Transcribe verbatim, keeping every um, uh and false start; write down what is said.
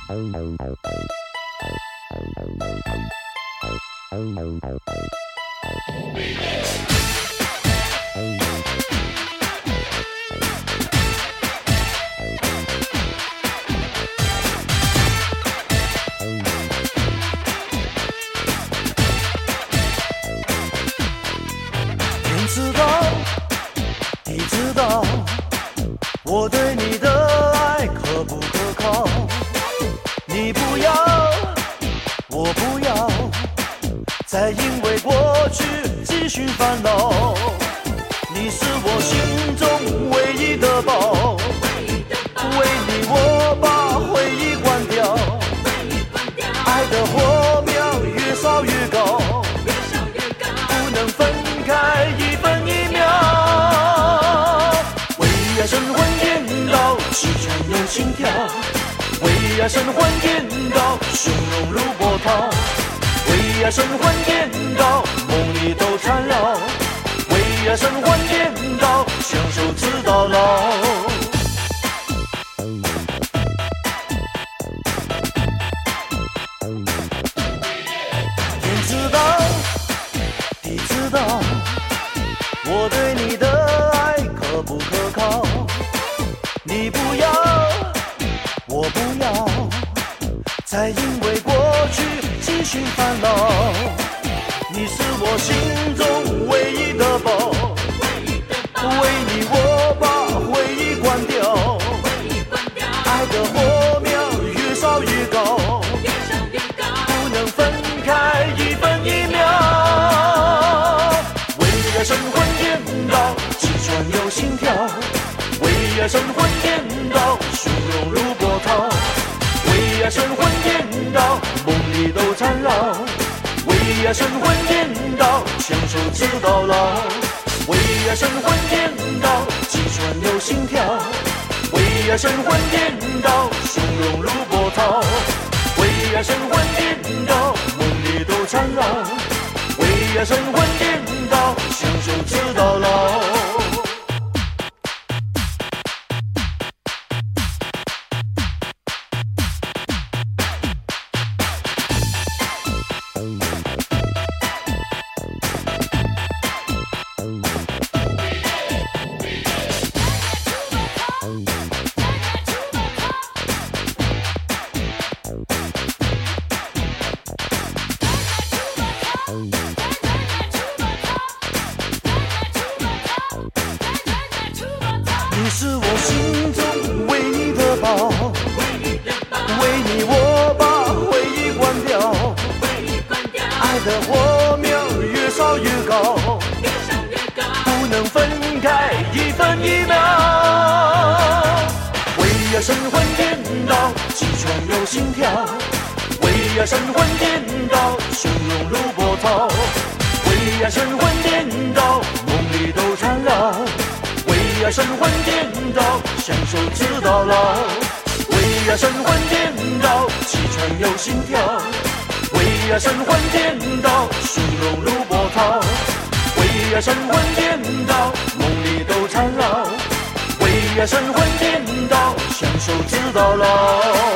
天知道，地知道，我对你的爱可不可靠？你不要，我不要，再因为过去继续烦恼。你是我心中唯一的宝，为你我把回忆关掉，爱的火苗越烧越高，不能分开一分一秒。为爱神魂颠倒，气喘又心跳，为爱神魂颠倒，汹涌如波涛，为爱神魂颠倒，梦里都缠绕，为爱神魂颠倒，相守直到老。天知道，地知道，我对你的爱可不可靠？你不要，我不要，再因为过去继续烦恼。你是我心中唯一的宝，为你我把回忆关掉，爱的火苗越烧越高，不能分开一分一秒。为爱神魂颠倒，气喘又心跳，为爱神魂颠倒，汹涌如波涛，为爱神魂颠倒，梦里都缠绕，为爱神魂颠倒，相守直到老。为爱神魂颠倒，气喘又心跳，为爱神魂颠倒，汹涌如波涛，为爱神魂颠倒，梦里都缠绕，为爱神魂颠倒，相守直到老。你是我心中唯一的宝，为你我把回忆关掉，爱的火苗越烧越高，不能分开一分一秒。为爱神魂颠倒，气喘又心跳，为爱神魂颠倒，汹涌如波涛，为爱神魂颠倒，梦里都缠绕，为爱神魂颠倒，相守直到老。为爱神魂颠倒，气喘又心跳，为爱神魂颠倒，汹涌如波涛，为爱神魂颠倒，梦里都缠绕，为爱神魂颠倒，相守直到老。